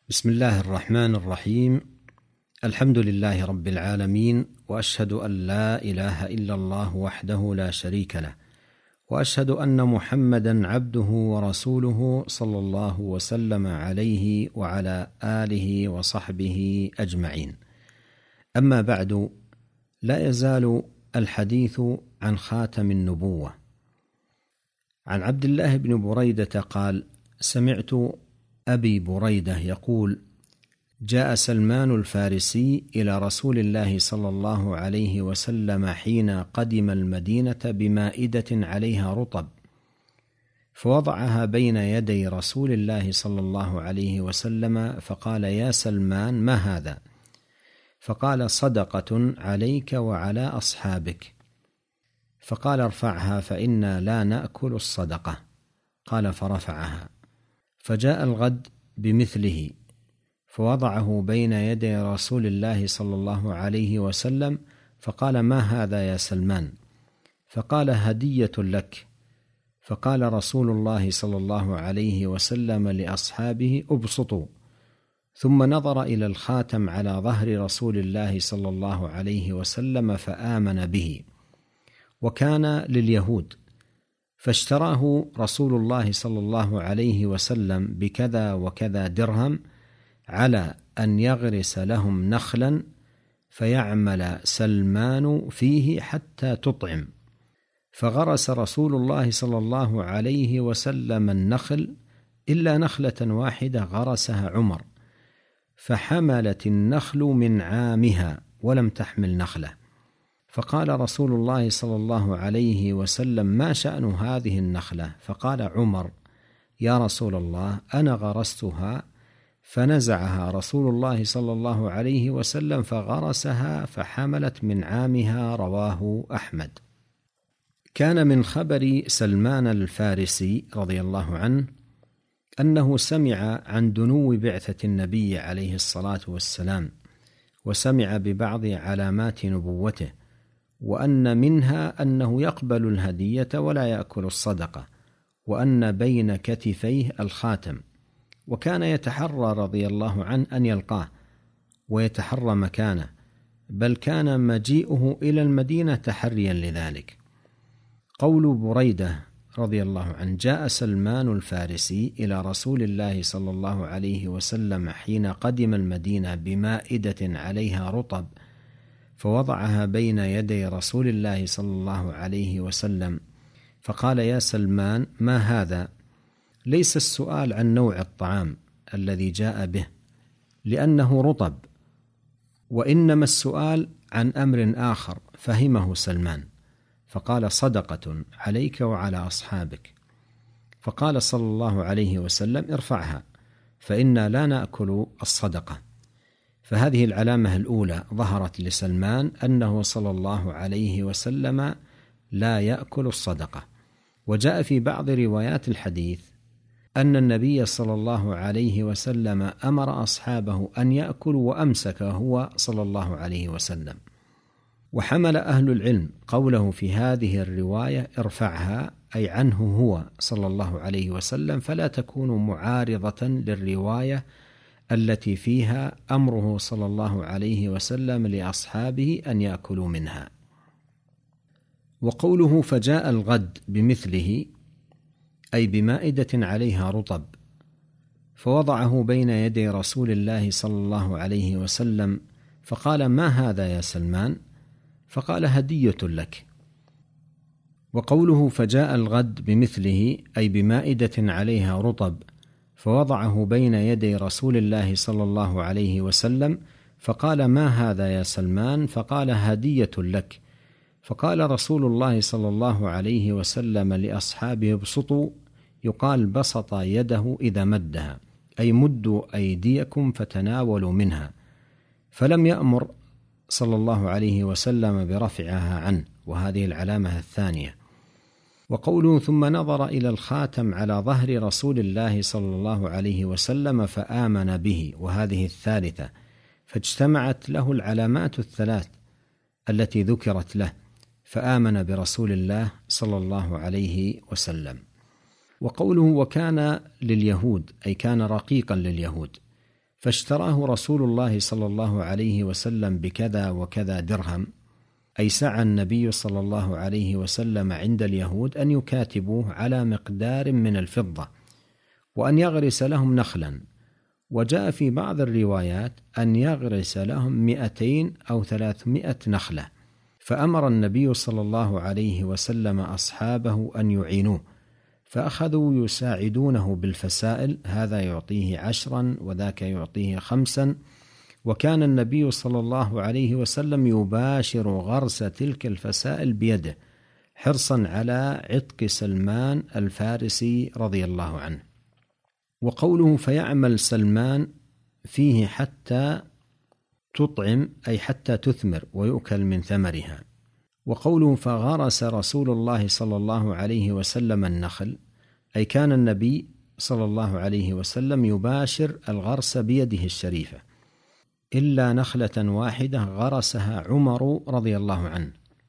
بسم الله الرحمن الرحيم. الحمد لله رب العالمين، وأشهد أن لا إله إلا الله وحده لا شريك له، وأشهد أن محمدا عبده ورسوله صلى الله وسلم عليه وعلى آله وصحبه أجمعين. أما بعد، لا يزال الحديث عن خاتم النبوة. عن عبد الله بن بريدة قال: سمعت أبي بريدة يقول: جاء سلمان الفارسي إلى رسول الله صلى الله عليه وسلم حين قدم المدينة بمائدة عليها رطب، فوضعها بين يدي رسول الله صلى الله عليه وسلم، فقال: يا سلمان، ما هذا؟ فقال: صدقة عليك وعلى أصحابك. فقال: ارفعها فإنا لا نأكل الصدقة. قال: فرفعها. فجاء الغد بمثله، فوضعه بين يدي رسول الله صلى الله عليه وسلم، فقال: ما هذا يا سلمان؟ فقال: هدية لك. فقال رسول الله صلى الله عليه وسلم لأصحابه: ابسطوا. ثم نظر إلى الخاتم على ظهر رسول الله صلى الله عليه وسلم فآمن به، وكان لليهود، فاشتراه رسول الله صلى الله عليه وسلم بكذا وكذا درهم، على أن يغرس لهم نخلا فيعمل سلمان فيه حتى تطعم. فغرس رسول الله صلى الله عليه وسلم النخل، إلا نخلة واحدة غرسها عمر، فحملت النخل من عامها ولم تحمل نخلة. فقال رسول الله صلى الله عليه وسلم: ما شأن هذه النخلة؟ فقال عمر: يا رسول الله، أنا غرستها. فنزعها رسول الله صلى الله عليه وسلم فغرسها فحملت من عامها. رواه أحمد. كان من خبر سلمان الفارسي رضي الله عنه أنه سمع عن دنو بعثة النبي عليه الصلاة والسلام، وسمع ببعض علامات نبوته، وأن منها أنه يقبل الهدية ولا يأكل الصدقة، وأن بين كتفيه الخاتم، وكان يتحرى رضي الله عنه أن يلقاه ويتحرى مكانه، بل كان مجيئه إلى المدينة تحريا لذلك. قول بريدة رضي الله عنه: جاء سلمان الفارسي إلى رسول الله صلى الله عليه وسلم حين قدم المدينة بمائدة عليها رطب، فوضعها بين يدي رسول الله صلى الله عليه وسلم، فقال: يا سلمان، ما هذا؟ ليس السؤال عن نوع الطعام الذي جاء به لأنه رطب، وإنما السؤال عن أمر آخر فهمه سلمان، فقال: صدقة عليك وعلى أصحابك. فقال صلى الله عليه وسلم: ارفعها فإنا لا نأكل الصدقة. فهذه العلامة الأولى ظهرت لسلمان أنه صلى الله عليه وسلم لا يأكل الصدقة. وجاء في بعض روايات الحديث أن النبي صلى الله عليه وسلم أمر أصحابه أن يأكلوا وأمسك هو صلى الله عليه وسلم. وحمل أهل العلم قوله في هذه الرواية ارفعها أي عنه هو صلى الله عليه وسلم، فلا تكون معارضة للرواية التي فيها أمره صلى الله عليه وسلم لأصحابه أن يأكلوا منها. وقوله فجاء الغد بمثله أي بمائدة عليها رطب، فوضعه بين يدي رسول الله صلى الله عليه وسلم، فقال: ما هذا يا سلمان؟ فقال: هدية لك. وقوله فجاء الغد بمثله أي بمائدة عليها رطب، فوضعه بين يدي رسول الله صلى الله عليه وسلم، فقال: ما هذا يا سلمان؟ فقال: هدية لك. فقال رسول الله صلى الله عليه وسلم لأصحابه: ابسطوا، يقال بسط يده إذا مدها، أي مدوا أيديكم فتناولوا منها، فلم يأمر صلى الله عليه وسلم برفعها عنه، وهذه العلامة الثانية. وقوله ثم نظر إلى الخاتم على ظهر رسول الله صلى الله عليه وسلم فآمن به، وهذه الثالثة، فاجتمعت له العلامات الثلاث التي ذكرت له، فآمن برسول الله صلى الله عليه وسلم. وقوله وكان لليهود أي كان رقيقا لليهود، فاشتراه رسول الله صلى الله عليه وسلم بكذا وكذا درهم، أي سعى النبي صلى الله عليه وسلم عند اليهود أن يكاتبوه على مقدار من الفضة وأن يغرس لهم نخلا، وجاء في بعض الروايات أن يغرس لهم 200 أو 300 نخلة، فأمر النبي صلى الله عليه وسلم أصحابه أن يعينوه، فأخذوا يساعدونه بالفسائل، هذا يعطيه 10 وذاك يعطيه 5، وكان النبي صلى الله عليه وسلم يباشر غرس تلك الفسائل بيده حرصا على عتق سلمان الفارسي رضي الله عنه. وقوله فيعمل سلمان فيه حتى تطعم، أي حتى تثمر ويؤكل من ثمرها. وقوله فغرس رسول الله صلى الله عليه وسلم النخل، أي كان النبي صلى الله عليه وسلم يباشر الغرس بيده الشريفة، إلا نخلة واحدة غرسها عمر رضي الله عنه.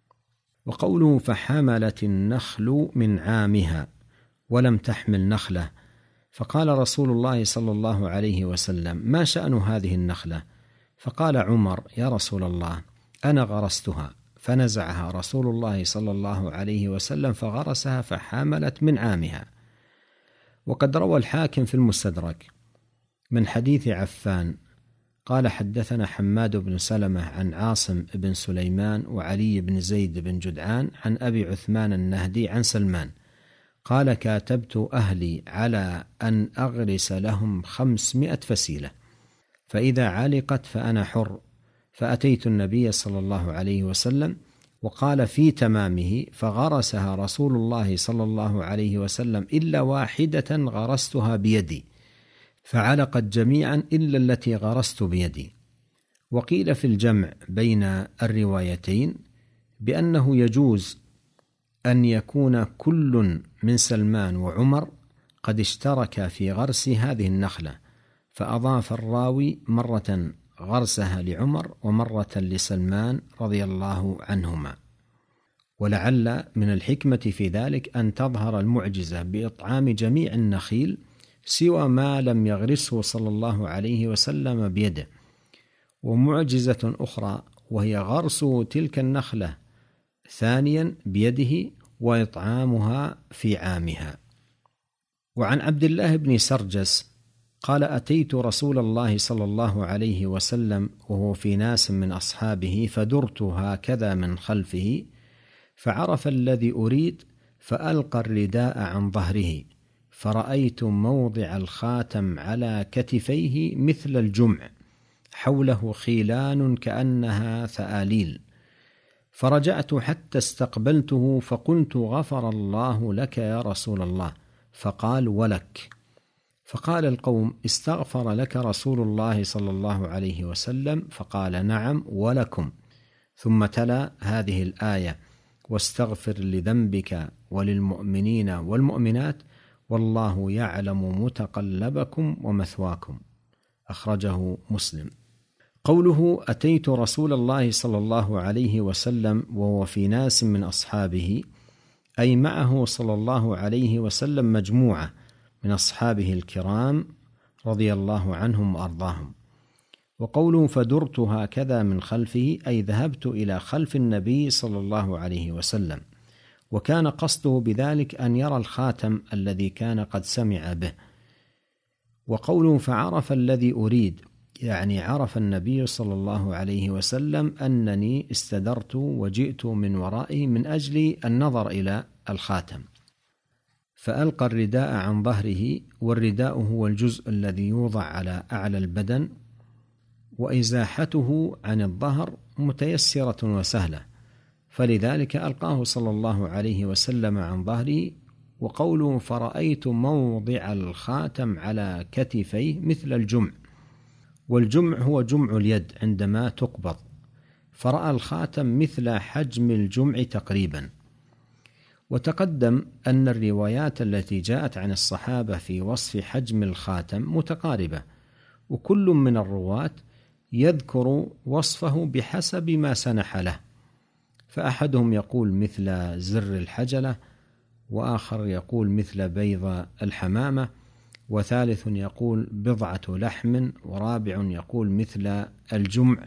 وقوله فحملت النخل من عامها ولم تحمل نخلة، فقال رسول الله صلى الله عليه وسلم ما شأن هذه النخلة؟ فقال عمر يا رسول الله أنا غرستها، فنزعها رسول الله صلى الله عليه وسلم فغرسها فحملت من عامها. وقد روى الحاكم في المستدرك من حديث عفان قال حدثنا حماد بن سلمة عن عاصم بن سليمان وعلي بن زيد بن جدعان عن أبي عثمان النهدي عن سلمان قال كاتبت أهلي على أن أغرس لهم 500 فسيلة، فإذا علقت فأنا حر. فأتيت النبي صلى الله عليه وسلم وقال في تمامه فغرسها رسول الله صلى الله عليه وسلم إلا واحدة غرستها بيدي، فعلقت جميعا إلا التي غرست بيدي. وقيل في الجمع بين الروايتين بأنه يجوز أن يكون كل من سلمان وعمر قد اشترك في غرس هذه النخلة، فأضاف الراوي مرة غرسها لعمر ومرة لسلمان رضي الله عنهما. ولعل من الحكمة في ذلك أن تظهر المعجزة بإطعام جميع النخيل سوى ما لم يغرسه صلى الله عليه وسلم بيده. ومعجزة أخرى وهي غرس تلك النخلة ثانيا بيده وإطعامها في عامها. وعن عبد الله بن سرجس قال أتيت رسول الله صلى الله عليه وسلم وهو في ناس من أصحابه فدرت هكذا من خلفه فعرف الذي أريد فألقى الرداء عن ظهره فرأيت موضع الخاتم على كتفيه مثل الجمع حوله خيلان كأنها ثآليل، فرجعت حتى استقبلته فقلت غفر الله لك يا رسول الله، فقال ولك. فقال القوم استغفر لك رسول الله صلى الله عليه وسلم؟ فقال نعم ولكم. ثم تلا هذه الآية واستغفر لذنبك وللمؤمنين والمؤمنات والله يعلم متقلبكم ومثواكم، أخرجه مسلم. قوله أتيت رسول الله صلى الله عليه وسلم وهو في ناس من أصحابه، أي معه صلى الله عليه وسلم مجموعة من أصحابه الكرام رضي الله عنهم وأرضاهم. وقوله فدرت هكذا من خلفه، أي ذهبت إلى خلف النبي صلى الله عليه وسلم، وكان قصده بذلك أن يرى الخاتم الذي كان قد سمع به. وقوله فعرف الذي أريد، يعني عرف النبي صلى الله عليه وسلم أنني استدرت وجئت من ورائه من أجل النظر إلى الخاتم، فألقى الرداء عن ظهره، والرداء هو الجزء الذي يوضع على أعلى البدن، وإزاحته عن الظهر متيسرة وسهلة، فلذلك ألقاه صلى الله عليه وسلم عن ظهره. وقوله فرأيت موضع الخاتم على كتفيه مثل الجمع، والجمع هو جمع اليد عندما تقبض، فرأى الخاتم مثل حجم الجمع تقريبا. وتقدم أن الروايات التي جاءت عن الصحابة في وصف حجم الخاتم متقاربة، وكل من الرواة يذكر وصفه بحسب ما سنح له، فأحدهم يقول مثل زر الحجلة، وآخر يقول مثل بيض الحمامة، وثالث يقول بضعة لحم، ورابع يقول مثل الجمع.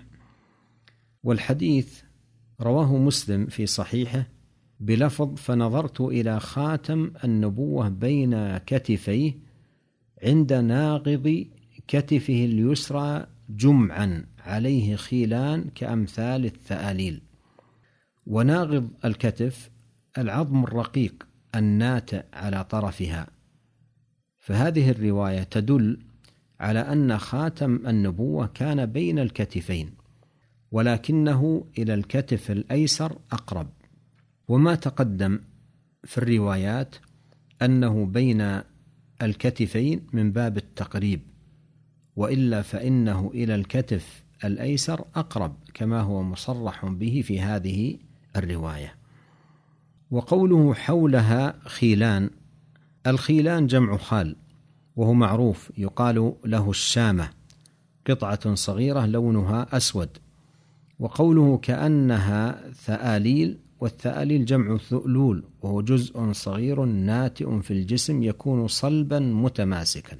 والحديث رواه مسلم في صحيحه بلفظ: فنظرت إلى خاتم النبوة بين كتفيه عند ناغض كتفه اليسرى جمعا عليه خيلان كأمثال الثآليل. وناغض الكتف العظم الرقيق الناتئ على طرفها. فهذه الرواية تدل على أن خاتم النبوة كان بين الكتفين، ولكنه إلى الكتف الأيسر أقرب. وما تقدم في الروايات أنه بين الكتفين من باب التقريب، وإلا فإنه إلى الكتف الأيسر أقرب كما هو مصرح به في هذه الرواية. وقوله حولها خيلان، الخيلان جمع خال، وهو معروف يقال له الشامة، قطعة صغيرة لونها أسود. وقوله كأنها ثآليل، والثآليل جمع ثؤلول، وهو جزء صغير ناتئ في الجسم يكون صلبا متماسكا.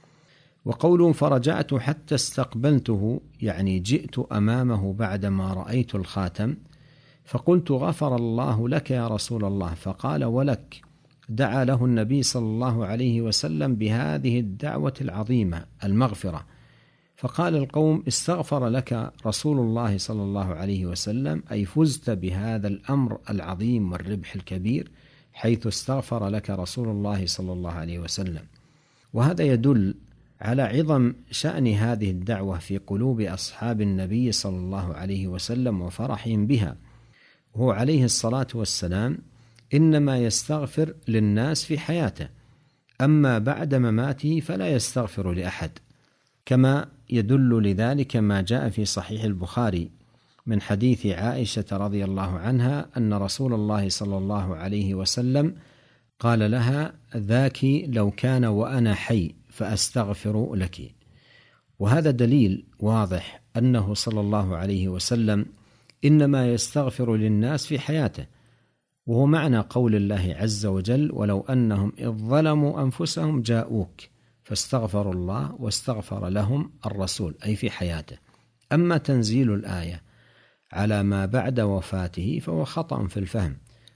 وقوله فرجعت حتى استقبلته، يعني جئت أمامه بعدما رأيت الخاتم فقلت غفر الله لك يا رسول الله، فقال ولك. دعا له النبي صلى الله عليه وسلم بهذه الدعوة العظيمة المغفرة، فقال القوم استغفر لك رسول الله صلى الله عليه وسلم، أي فزت بهذا الأمر العظيم والربح الكبير حيث استغفر لك رسول الله صلى الله عليه وسلم. وهذا يدل على عظم شأن هذه الدعوة في قلوب أصحاب النبي صلى الله عليه وسلم وفرحهم بها. وهو عليه الصلاة والسلام إنما يستغفر للناس في حياته، أما بعد مماته فلا يستغفر لأحد، كما يدل لذلك ما جاء في صحيح البخاري من حديث عائشة رضي الله عنها أن رسول الله صلى الله عليه وسلم قال لها ذاك لو كان وأنا حي فأستغفر لك. وهذا دليل واضح أنه صلى الله عليه وسلم إنما يستغفر للناس في حياته، وهو معنى قول الله عز وجل ولو أنهم إذ ظلموا أنفسهم جاءوك فاستغفروا الله واستغفر لهم الرسول، أي في حياته. أما تنزيل الآية على ما بعد وفاته فهو خطأ في الفهم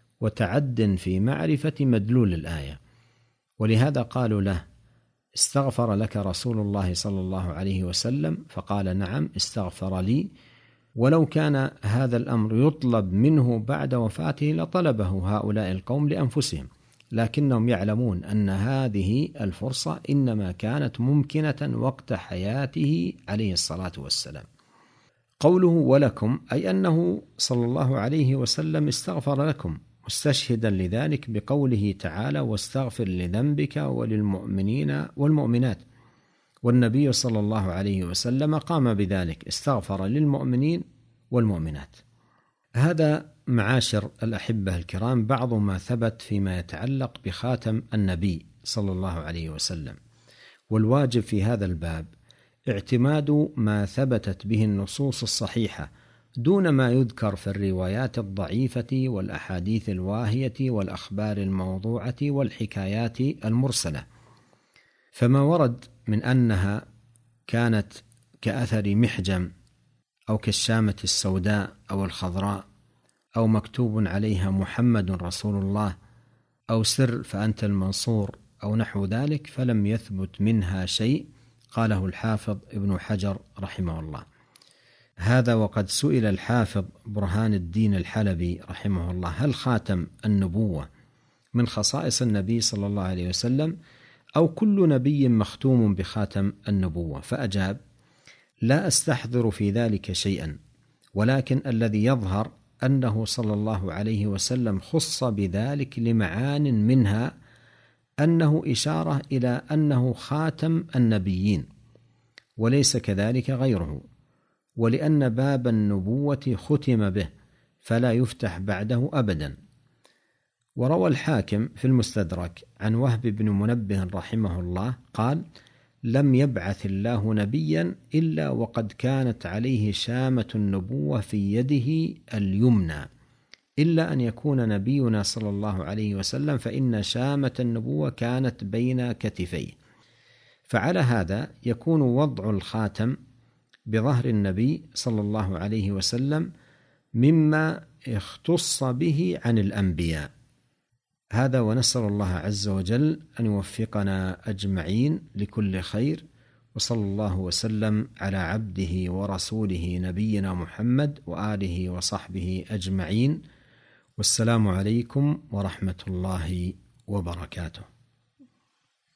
وتعد في معرفة مدلول الآية، ولهذا قالوا له استغفر لك رسول الله صلى الله عليه وسلم، فقال نعم استغفر لي، ولو كان هذا الأمر يطلب منه بعد وفاته لطلبه هؤلاء القوم لأنفسهم، لكنهم يعلمون أن هذه الفرصة إنما كانت ممكنة وقت حياته عليه الصلاة والسلام. قوله ولكم أي أنه صلى الله عليه وسلم استغفر لكم، مستشهدا لذلك بقوله تعالى واستغفر لذنبك وللمؤمنين والمؤمنات، والنبي صلى الله عليه وسلم قام بذلك، استغفر للمؤمنين والمؤمنات. هذا معاشر الأحبة الكرام بعض ما ثبت فيما يتعلق بخاتم النبي صلى الله عليه وسلم. والواجب في هذا الباب اعتماد ما ثبتت به النصوص الصحيحة دون ما يذكر في الروايات الضعيفة والأحاديث الواهية والأخبار الموضوعة والحكايات المرسلة. فما ورد من أنها كانت كأثر محجم أو كالشامة السوداء أو الخضراء أو مكتوب عليها محمد رسول الله أو سر فأنت المنصور أو نحو ذلك، فلم يثبت منها شيء قاله الحافظ ابن حجر رحمه الله. هذا وقد سئل الحافظ برهان الدين الحلبي رحمه الله هل خاتم النبوة من خصائص النبي صلى الله عليه وسلم أو كل نبي مختوم بخاتم النبوة؟ فأجاب لا أستحضر في ذلك شيئا، ولكن الذي يظهر أنه صلى الله عليه وسلم خص بذلك لمعان منها أنه إشارة إلى أنه خاتم النبيين وليس كذلك غيره، ولأن باب النبوة ختم به فلا يفتح بعده أبدا. وروى الحاكم في المستدرك عن وهب بن منبه رحمه الله قال لم يبعث الله نبيا إلا وقد كانت عليه شامة النبوة في يده اليمنى، إلا أن يكون نبينا صلى الله عليه وسلم فإن شامة النبوة كانت بين كتفيه. فعلى هذا يكون وضع الخاتم بظهر النبي صلى الله عليه وسلم مما اختص به عن الأنبياء. هذا، ونسأل الله عز وجل أن يوفقنا أجمعين لكل خير، وصلى الله وسلم على عبده ورسوله نبينا محمد وآله وصحبه أجمعين، والسلام عليكم ورحمة الله وبركاته.